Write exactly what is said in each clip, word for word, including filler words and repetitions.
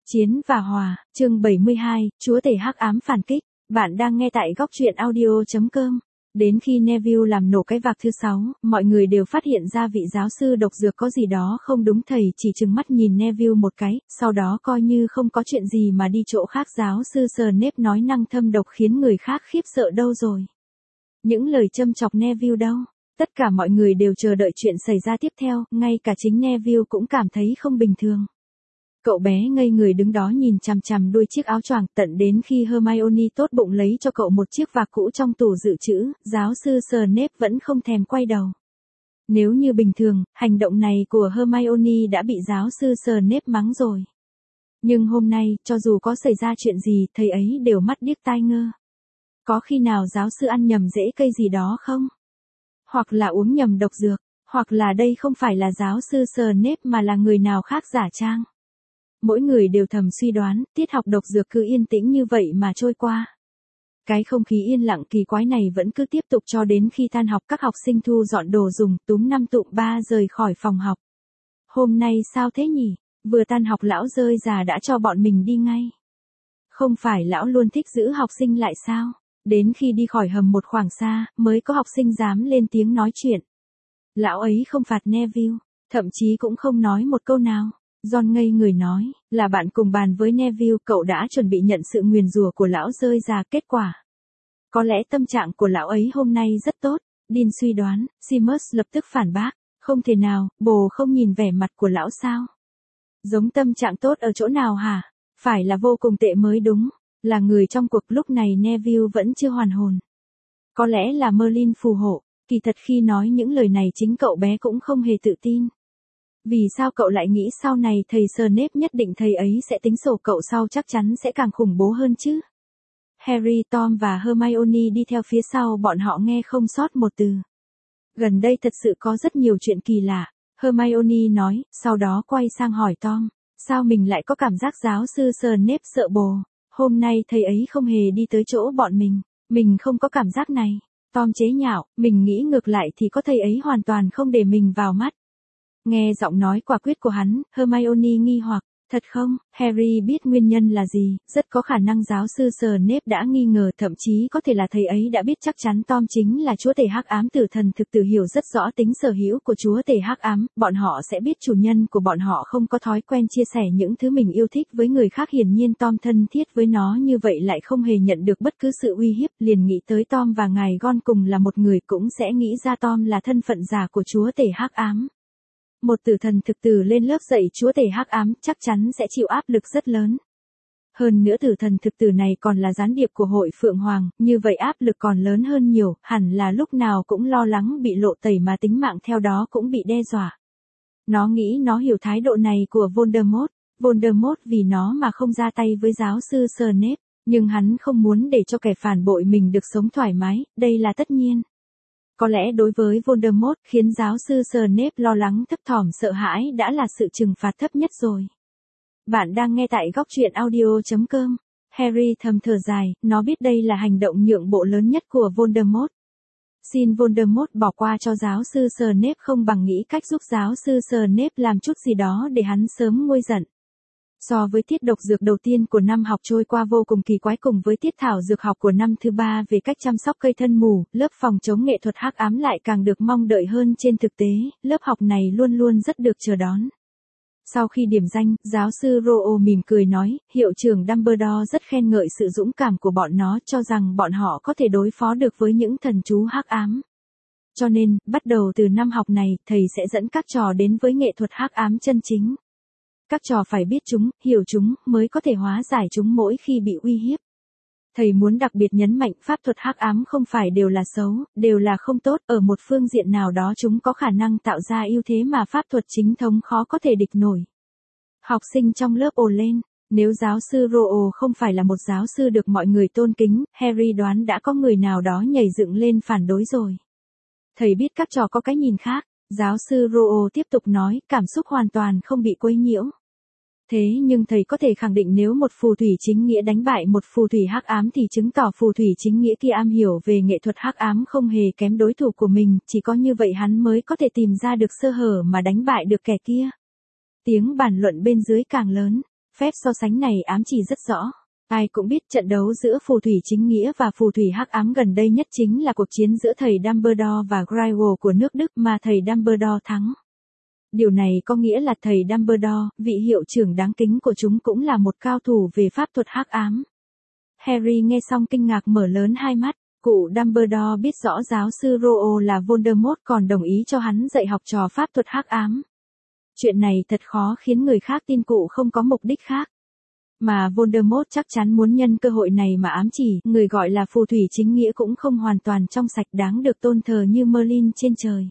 Chiến và Hòa, chương bảy mươi hai, Chúa tể hắc ám phản kích. Bạn đang nghe tại góc truyện audio chấm com. Đến khi Neville làm nổ cái vạc thứ sáu, mọi người đều phát hiện ra vị giáo sư độc dược có gì đó không đúng. Thầy chỉ trừng mắt nhìn Neville một cái, sau đó coi như không có chuyện gì mà đi chỗ khác. Giáo sư Snape nói năng thâm độc khiến người khác khiếp sợ đâu rồi. Những lời châm chọc Neville đâu. Tất cả mọi người đều chờ đợi chuyện xảy ra tiếp theo, ngay cả chính Neville cũng cảm thấy không bình thường. Cậu bé ngây người đứng đó nhìn chằm chằm đuôi chiếc áo choàng, tận đến khi Hermione tốt bụng lấy cho cậu một chiếc vạc cũ trong tủ dự trữ, giáo sư Snape vẫn không thèm quay đầu. Nếu như bình thường, hành động này của Hermione đã bị giáo sư Snape mắng rồi. Nhưng hôm nay, cho dù có xảy ra chuyện gì, thầy ấy đều mắt điếc tai ngơ. Có khi nào giáo sư ăn nhầm rễ cây gì đó không? Hoặc là uống nhầm độc dược, hoặc là đây không phải là giáo sư Snape mà là người nào khác giả trang. Mỗi người đều thầm suy đoán, tiết học độc dược cứ yên tĩnh như vậy mà trôi qua. Cái không khí yên lặng kỳ quái này vẫn cứ tiếp tục cho đến khi tan học. Các học sinh thu dọn đồ dùng, túm năm tụm ba rời khỏi phòng học. Hôm nay sao thế nhỉ? Vừa tan học lão rơi già đã cho bọn mình đi ngay. Không phải lão luôn thích giữ học sinh lại sao? Đến khi đi khỏi hầm một khoảng xa, mới có học sinh dám lên tiếng nói chuyện. Lão ấy không phạt Neville, thậm chí cũng không nói một câu nào. John ngây người nói, là bạn cùng bàn với Neville, cậu đã chuẩn bị nhận sự nguyền rủa của lão rơi già. Kết quả, có lẽ tâm trạng của lão ấy hôm nay rất tốt. Dean suy đoán. Seamus lập tức phản bác, không thể nào, bồ không nhìn vẻ mặt của lão sao? Giống tâm trạng tốt ở chỗ nào hả? Phải là vô cùng tệ mới đúng. Là người trong cuộc. Lúc này Neville vẫn chưa hoàn hồn. Có lẽ là Merlin phù hộ. Kỳ thật khi nói những lời này chính cậu bé cũng không hề tự tin. Vì sao cậu lại nghĩ sau này thầy Snape nhất định thầy ấy sẽ tính sổ cậu sau, chắc chắn sẽ càng khủng bố hơn chứ? Harry, Tom và Hermione đi theo phía sau bọn họ nghe không sót một từ. Gần đây thật sự có rất nhiều chuyện kỳ lạ, Hermione nói, sau đó quay sang hỏi Tom. Sao mình lại có cảm giác giáo sư Snape sợ bồ? Hôm nay thầy ấy không hề đi tới chỗ bọn mình. Mình không có cảm giác này. Tom chế nhạo, mình nghĩ ngược lại thì có thầy ấy hoàn toàn không để mình vào mắt. Nghe giọng nói quả quyết của hắn, Hermione nghi hoặc, thật không? Harry biết nguyên nhân là gì, rất có khả năng giáo sư Snape đã nghi ngờ, thậm chí có thể là thầy ấy đã biết chắc chắn Tom chính là chúa tể hắc ám. Tử thần thực tử hiểu rất rõ tính sở hữu của chúa tể hắc ám, bọn họ sẽ biết chủ nhân của bọn họ không có thói quen chia sẻ những thứ mình yêu thích với người khác. Hiển nhiên Tom thân thiết với nó như vậy lại không hề nhận được bất cứ sự uy hiếp, liền nghĩ tới Tom và ngài Gon cùng là một người, cũng sẽ nghĩ ra Tom là thân phận giả của chúa tể hắc ám. Một tử thần thực tử lên lớp dạy chúa tể hắc ám chắc chắn sẽ chịu áp lực rất lớn. Hơn nữa tử thần thực tử này còn là gián điệp của hội Phượng Hoàng, như vậy áp lực còn lớn hơn nhiều, hẳn là lúc nào cũng lo lắng bị lộ tẩy mà tính mạng theo đó cũng bị đe dọa. Nó nghĩ nó hiểu thái độ này của Voldemort, Voldemort vì nó mà không ra tay với giáo sư Snape, nhưng hắn không muốn để cho kẻ phản bội mình được sống thoải mái, đây là tất nhiên. Có lẽ đối với Voldemort, khiến giáo sư Snape lo lắng thấp thỏm sợ hãi đã là sự trừng phạt thấp nhất rồi. Bạn đang nghe tại góc truyện audio chấm com. Harry thầm thở dài, nó biết đây là hành động nhượng bộ lớn nhất của Voldemort. Xin Voldemort bỏ qua cho giáo sư Snape không bằng nghĩ cách giúp giáo sư Snape làm chút gì đó để hắn sớm nguôi giận. So với tiết độc dược đầu tiên của năm học trôi qua vô cùng kỳ quái cùng với tiết thảo dược học của năm thứ ba về cách chăm sóc cây thân mù, lớp phòng chống nghệ thuật hắc ám lại càng được mong đợi hơn. Trên thực tế, lớp học này luôn luôn rất được chờ đón. Sau khi điểm danh, giáo sư Rowe mỉm cười nói, hiệu trưởng Dumbledore rất khen ngợi sự dũng cảm của bọn nó, cho rằng bọn họ có thể đối phó được với những thần chú hắc ám. Cho nên, bắt đầu từ năm học này, thầy sẽ dẫn các trò đến với nghệ thuật hắc ám chân chính. Các trò phải biết chúng, hiểu chúng, mới có thể hóa giải chúng mỗi khi bị uy hiếp. Thầy muốn đặc biệt nhấn mạnh pháp thuật hắc ám không phải đều là xấu, đều là không tốt, ở một phương diện nào đó chúng có khả năng tạo ra ưu thế mà pháp thuật chính thống khó có thể địch nổi. Học sinh trong lớp ồ lên, nếu giáo sư Rowe không phải là một giáo sư được mọi người tôn kính, Harry đoán đã có người nào đó nhảy dựng lên phản đối rồi. Thầy biết các trò có cái nhìn khác, giáo sư Rowe tiếp tục nói, cảm xúc hoàn toàn không bị quấy nhiễu. Thế nhưng thầy có thể khẳng định nếu một phù thủy chính nghĩa đánh bại một phù thủy hắc ám thì chứng tỏ phù thủy chính nghĩa kia am hiểu về nghệ thuật hắc ám không hề kém đối thủ của mình, chỉ có như vậy hắn mới có thể tìm ra được sơ hở mà đánh bại được kẻ kia. Tiếng bàn luận bên dưới càng lớn. Phép so sánh này ám chỉ rất rõ. Ai cũng biết trận đấu giữa phù thủy chính nghĩa và phù thủy hắc ám gần đây nhất chính là cuộc chiến giữa thầy Dumbledore và Grindelwald của nước Đức mà thầy Dumbledore thắng. Điều này có nghĩa là thầy Dumbledore, vị hiệu trưởng đáng kính của chúng cũng là một cao thủ về pháp thuật hắc ám. Harry nghe xong kinh ngạc mở lớn hai mắt, cụ Dumbledore biết rõ giáo sư Roald là Voldemort còn đồng ý cho hắn dạy học trò pháp thuật hắc ám. Chuyện này thật khó khiến người khác tin cụ không có mục đích khác. Mà Voldemort chắc chắn muốn nhân cơ hội này mà ám chỉ, người gọi là phù thủy chính nghĩa cũng không hoàn toàn trong sạch đáng được tôn thờ như Merlin trên trời.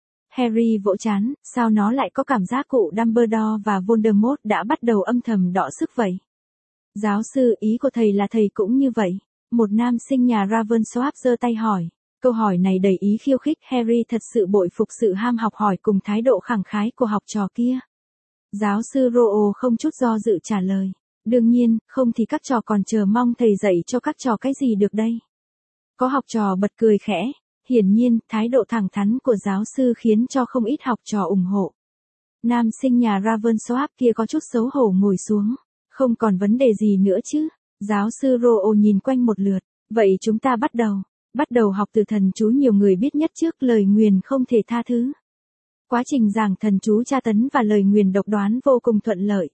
Harry vỗ trán, sao nó lại có cảm giác cụ Dumbledore và Voldemort đã bắt đầu âm thầm đọ sức vậy? Giáo sư, ý của thầy là thầy cũng như vậy. Một nam sinh nhà Ravensworth giơ tay hỏi. Câu hỏi này đầy ý khiêu khích, Harry thật sự bội phục sự ham học hỏi cùng thái độ khẳng khái của học trò kia. Giáo sư Roald không chút do dự trả lời. Đương nhiên, không thì các trò còn chờ mong thầy dạy cho các trò cái gì được đây. Có học trò bật cười khẽ. Hiển nhiên, thái độ thẳng thắn của giáo sư khiến cho không ít học trò ủng hộ. Nam sinh nhà Ravensworth kia có chút xấu hổ ngồi xuống. Không còn vấn đề gì nữa chứ. Giáo sư Roald nhìn quanh một lượt. Vậy chúng ta bắt đầu. Bắt đầu học từ thần chú nhiều người biết nhất trước lời nguyền không thể tha thứ. Quá trình giảng thần chú tra tấn và lời nguyền độc đoán vô cùng thuận lợi.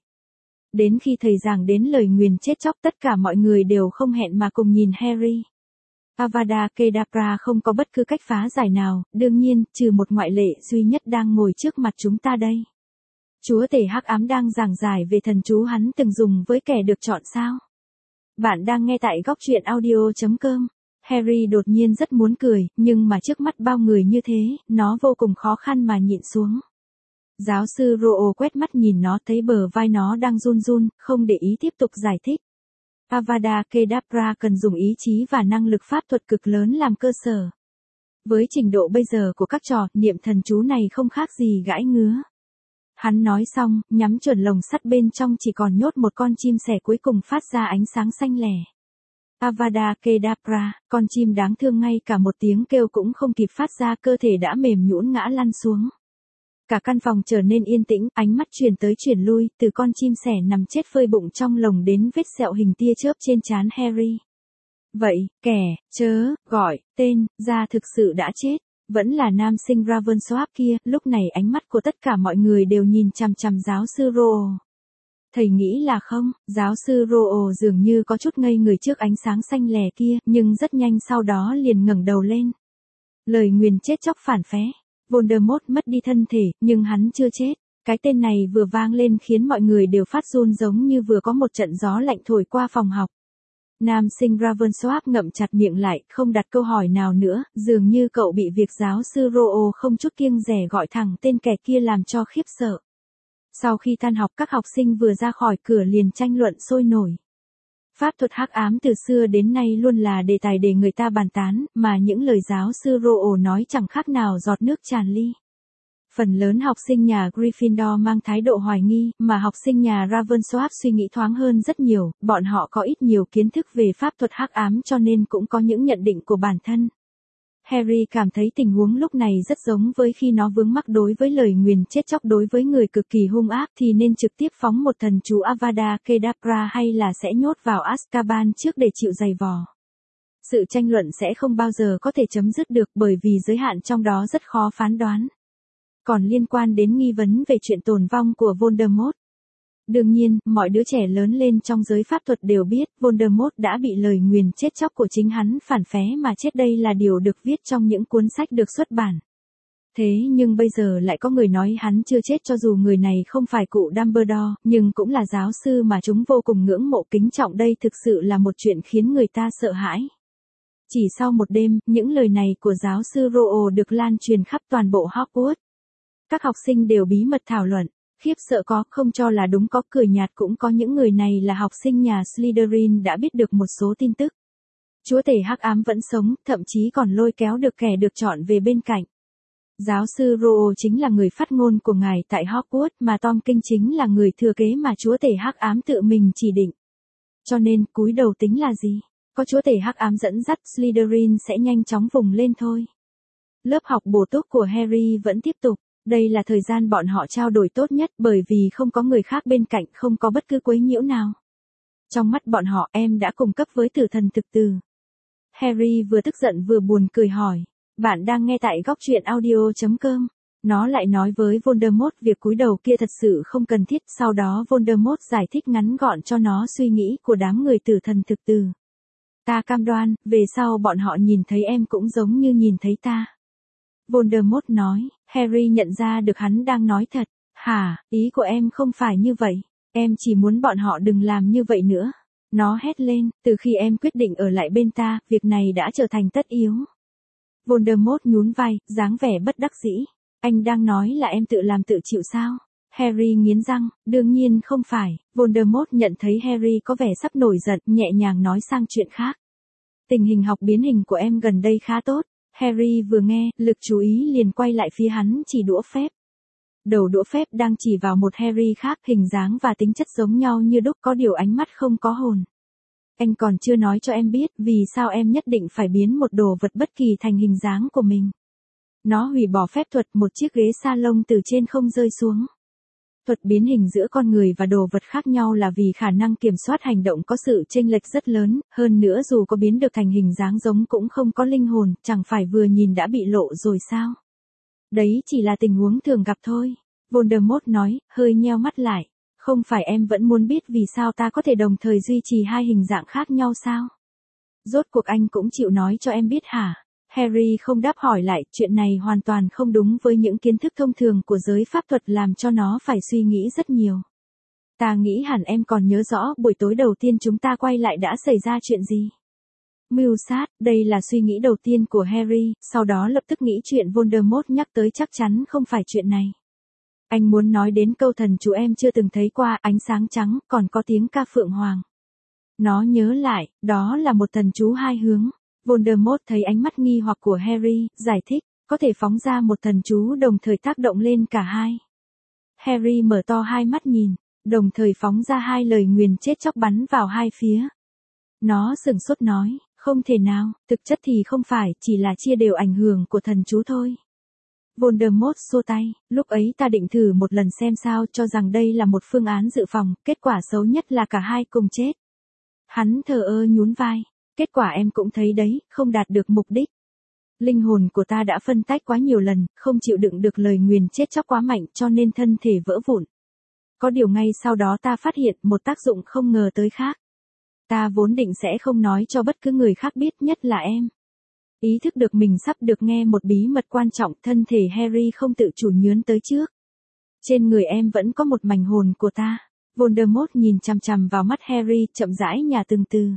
Đến khi thầy giảng đến lời nguyền chết chóc tất cả mọi người đều không hẹn mà cùng nhìn Harry. Avada Kedavra không có bất cứ cách phá giải nào, đương nhiên, trừ một ngoại lệ duy nhất đang ngồi trước mặt chúng ta đây. Chúa tể hắc ám đang giảng giải về thần chú hắn từng dùng với kẻ được chọn sao? Bạn đang nghe tại góc truyện audio chấm com. Harry đột nhiên rất muốn cười, nhưng mà trước mắt bao người như thế, nó vô cùng khó khăn mà nhịn xuống. Giáo sư Roald quét mắt nhìn nó thấy bờ vai nó đang run run, không để ý tiếp tục giải thích. Avada Kedavra cần dùng ý chí và năng lực pháp thuật cực lớn làm cơ sở. Với trình độ bây giờ của các trò, niệm thần chú này không khác gì gãi ngứa. Hắn nói xong, nhắm chuẩn lồng sắt bên trong chỉ còn nhốt một con chim sẻ cuối cùng phát ra ánh sáng xanh lẻ. Avada Kedavra, con chim đáng thương ngay cả một tiếng kêu cũng không kịp phát ra cơ thể đã mềm nhũn ngã lăn xuống. Cả căn phòng trở nên yên tĩnh, ánh mắt chuyển tới chuyển lui, từ con chim sẻ nằm chết phơi bụng trong lồng đến vết sẹo hình tia chớp trên trán Harry. Vậy, kẻ, chớ, gọi, tên, ra thực sự đã chết, vẫn là nam sinh Ravensworth kia, lúc này ánh mắt của tất cả mọi người đều nhìn chằm chằm giáo sư Roald. Thầy nghĩ là không, giáo sư Roald dường như có chút ngây người trước ánh sáng xanh lè kia, nhưng rất nhanh sau đó liền ngẩng đầu lên. Lời nguyền chết chóc phản phé. Voldemort mất đi thân thể, nhưng hắn chưa chết. Cái tên này vừa vang lên khiến mọi người đều phát run giống như vừa có một trận gió lạnh thổi qua phòng học. Nam sinh Ravensworth ngậm chặt miệng lại, không đặt câu hỏi nào nữa, dường như cậu bị việc giáo sư Roald không chút kiêng dè gọi thẳng tên kẻ kia làm cho khiếp sợ. Sau khi tan học các học sinh vừa ra khỏi cửa liền tranh luận sôi nổi. Pháp thuật hắc ám từ xưa đến nay luôn là đề tài để người ta bàn tán, mà những lời giáo sư Roald nói chẳng khác nào giọt nước tràn ly. Phần lớn học sinh nhà Gryffindor mang thái độ hoài nghi, mà học sinh nhà Ravensworth suy nghĩ thoáng hơn rất nhiều, bọn họ có ít nhiều kiến thức về pháp thuật hắc ám cho nên cũng có những nhận định của bản thân. Harry cảm thấy tình huống lúc này rất giống với khi nó vướng mắc đối với lời nguyền chết chóc đối với người cực kỳ hung ác thì nên trực tiếp phóng một thần chú Avada Kedavra hay là sẽ nhốt vào Azkaban trước để chịu dày vò. Sự tranh luận sẽ không bao giờ có thể chấm dứt được bởi vì giới hạn trong đó rất khó phán đoán. Còn liên quan đến nghi vấn về chuyện tồn vong của Voldemort. Đương nhiên, mọi đứa trẻ lớn lên trong giới pháp thuật đều biết Voldemort đã bị lời nguyền chết chóc của chính hắn phản phé mà chết, đây là điều được viết trong những cuốn sách được xuất bản. Thế nhưng bây giờ lại có người nói hắn chưa chết cho dù người này không phải cụ Dumbledore, nhưng cũng là giáo sư mà chúng vô cùng ngưỡng mộ kính trọng, đây thực sự là một chuyện khiến người ta sợ hãi. Chỉ sau một đêm, những lời này của giáo sư Roald được lan truyền khắp toàn bộ Hogwarts. Các học sinh đều bí mật thảo luận. Khiếp sợ có, không cho là đúng có, cười nhạt cũng có, những người này là học sinh nhà Slytherin đã biết được một số tin tức. Chúa tể hắc ám vẫn sống, thậm chí còn lôi kéo được kẻ được chọn về bên cạnh. Giáo sư Roald chính là người phát ngôn của ngài tại Hogwarts mà Tom King chính là người thừa kế mà chúa tể hắc ám tự mình chỉ định. Cho nên, cúi đầu tính là gì? Có chúa tể hắc ám dẫn dắt Slytherin sẽ nhanh chóng vùng lên thôi. Lớp học bổ túc của Harry vẫn tiếp tục. Đây là thời gian bọn họ trao đổi tốt nhất bởi vì không có người khác bên cạnh, không có bất cứ quấy nhiễu nào. Trong mắt bọn họ em đã cùng cấp với tử thần thực từ. Harry vừa tức giận vừa buồn cười hỏi. Bạn đang nghe tại góc truyện audio.com. Nó lại nói với Voldemort việc cúi đầu kia thật sự không cần thiết. Sau đó Voldemort giải thích ngắn gọn cho nó suy nghĩ của đám người tử thần thực từ. Ta cam đoan, về sau bọn họ nhìn thấy em cũng giống như nhìn thấy ta. Voldemort nói. Harry nhận ra được hắn đang nói thật. Hả, ý của em không phải như vậy. Em chỉ muốn bọn họ đừng làm như vậy nữa. Nó hét lên, từ khi em quyết định ở lại bên ta, việc này đã trở thành tất yếu. Voldemort nhún vai, dáng vẻ bất đắc dĩ. Anh đang nói là em tự làm tự chịu sao? Harry nghiến răng, đương nhiên không phải. Voldemort nhận thấy Harry có vẻ sắp nổi giận, nhẹ nhàng nói sang chuyện khác. Tình hình học biến hình của em gần đây khá tốt. Harry vừa nghe, lực chú ý liền quay lại phía hắn chỉ đũa phép. Đầu đũa phép đang chỉ vào một Harry khác, hình dáng và tính chất giống nhau như đúc, có điều ánh mắt không có hồn. Anh còn chưa nói cho em biết vì sao em nhất định phải biến một đồ vật bất kỳ thành hình dáng của mình. Nó hủy bỏ phép thuật, một chiếc ghế salon từ trên không rơi xuống. Thuật biến hình giữa con người và đồ vật khác nhau là vì khả năng kiểm soát hành động có sự chênh lệch rất lớn, hơn nữa dù có biến được thành hình dáng giống cũng không có linh hồn, chẳng phải vừa nhìn đã bị lộ rồi sao? Đấy chỉ là tình huống thường gặp thôi. Voldemort nói, hơi nheo mắt lại. Không phải em vẫn muốn biết vì sao ta có thể đồng thời duy trì hai hình dạng khác nhau sao? Rốt cuộc anh cũng chịu nói cho em biết hả? Harry không đáp hỏi lại, chuyện này hoàn toàn không đúng với những kiến thức thông thường của giới pháp thuật làm cho nó phải suy nghĩ rất nhiều. Ta nghĩ hẳn em còn nhớ rõ buổi tối đầu tiên chúng ta quay lại đã xảy ra chuyện gì. Mưu sát, đây là suy nghĩ đầu tiên của Harry, sau đó lập tức nghĩ chuyện Voldemort nhắc tới chắc chắn không phải chuyện này. Anh muốn nói đến câu thần chú em chưa từng thấy qua, ánh sáng trắng, còn có tiếng ca phượng hoàng. Nó nhớ lại, đó là một thần chú hai hướng. Voldemort thấy ánh mắt nghi hoặc của Harry, giải thích, có thể phóng ra một thần chú đồng thời tác động lên cả hai. Harry mở to hai mắt nhìn, đồng thời phóng ra hai lời nguyền chết chóc bắn vào hai phía. Nó sửng sốt nói, không thể nào, thực chất thì không phải, chỉ là chia đều ảnh hưởng của thần chú thôi. Voldemort xua tay, lúc ấy ta định thử một lần xem sao, cho rằng đây là một phương án dự phòng, kết quả xấu nhất là cả hai cùng chết. Hắn thờ ơ nhún vai, kết quả em cũng thấy đấy, không đạt được mục đích. Linh hồn của ta đã phân tách quá nhiều lần, không chịu đựng được lời nguyền chết chóc quá mạnh cho nên thân thể vỡ vụn. Có điều ngay sau đó ta phát hiện một tác dụng không ngờ tới khác. Ta vốn định sẽ không nói cho bất cứ người khác biết, nhất là em. Ý thức được mình sắp được nghe một bí mật quan trọng, thân thể Harry không tự chủ nhướn tới trước. Trên người em vẫn có một mảnh hồn của ta. Voldemort nhìn chằm chằm vào mắt Harry, chậm rãi nhả từng từ.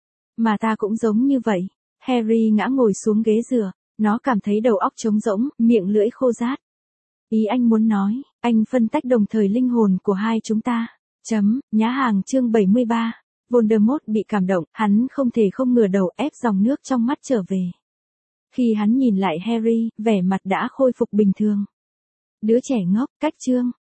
Mà ta cũng giống như vậy. Harry ngã ngồi xuống ghế dựa, nó cảm thấy đầu óc trống rỗng, miệng lưỡi khô rát. Ý anh muốn nói, anh phân tách đồng thời linh hồn của hai chúng ta. Chấm, nhá hàng chương bảy mươi ba. Voldemort bị cảm động, hắn không thể không ngửa đầu, ép dòng nước trong mắt trở về. Khi hắn nhìn lại Harry, vẻ mặt đã khôi phục bình thường. Đứa trẻ ngốc, cách chương.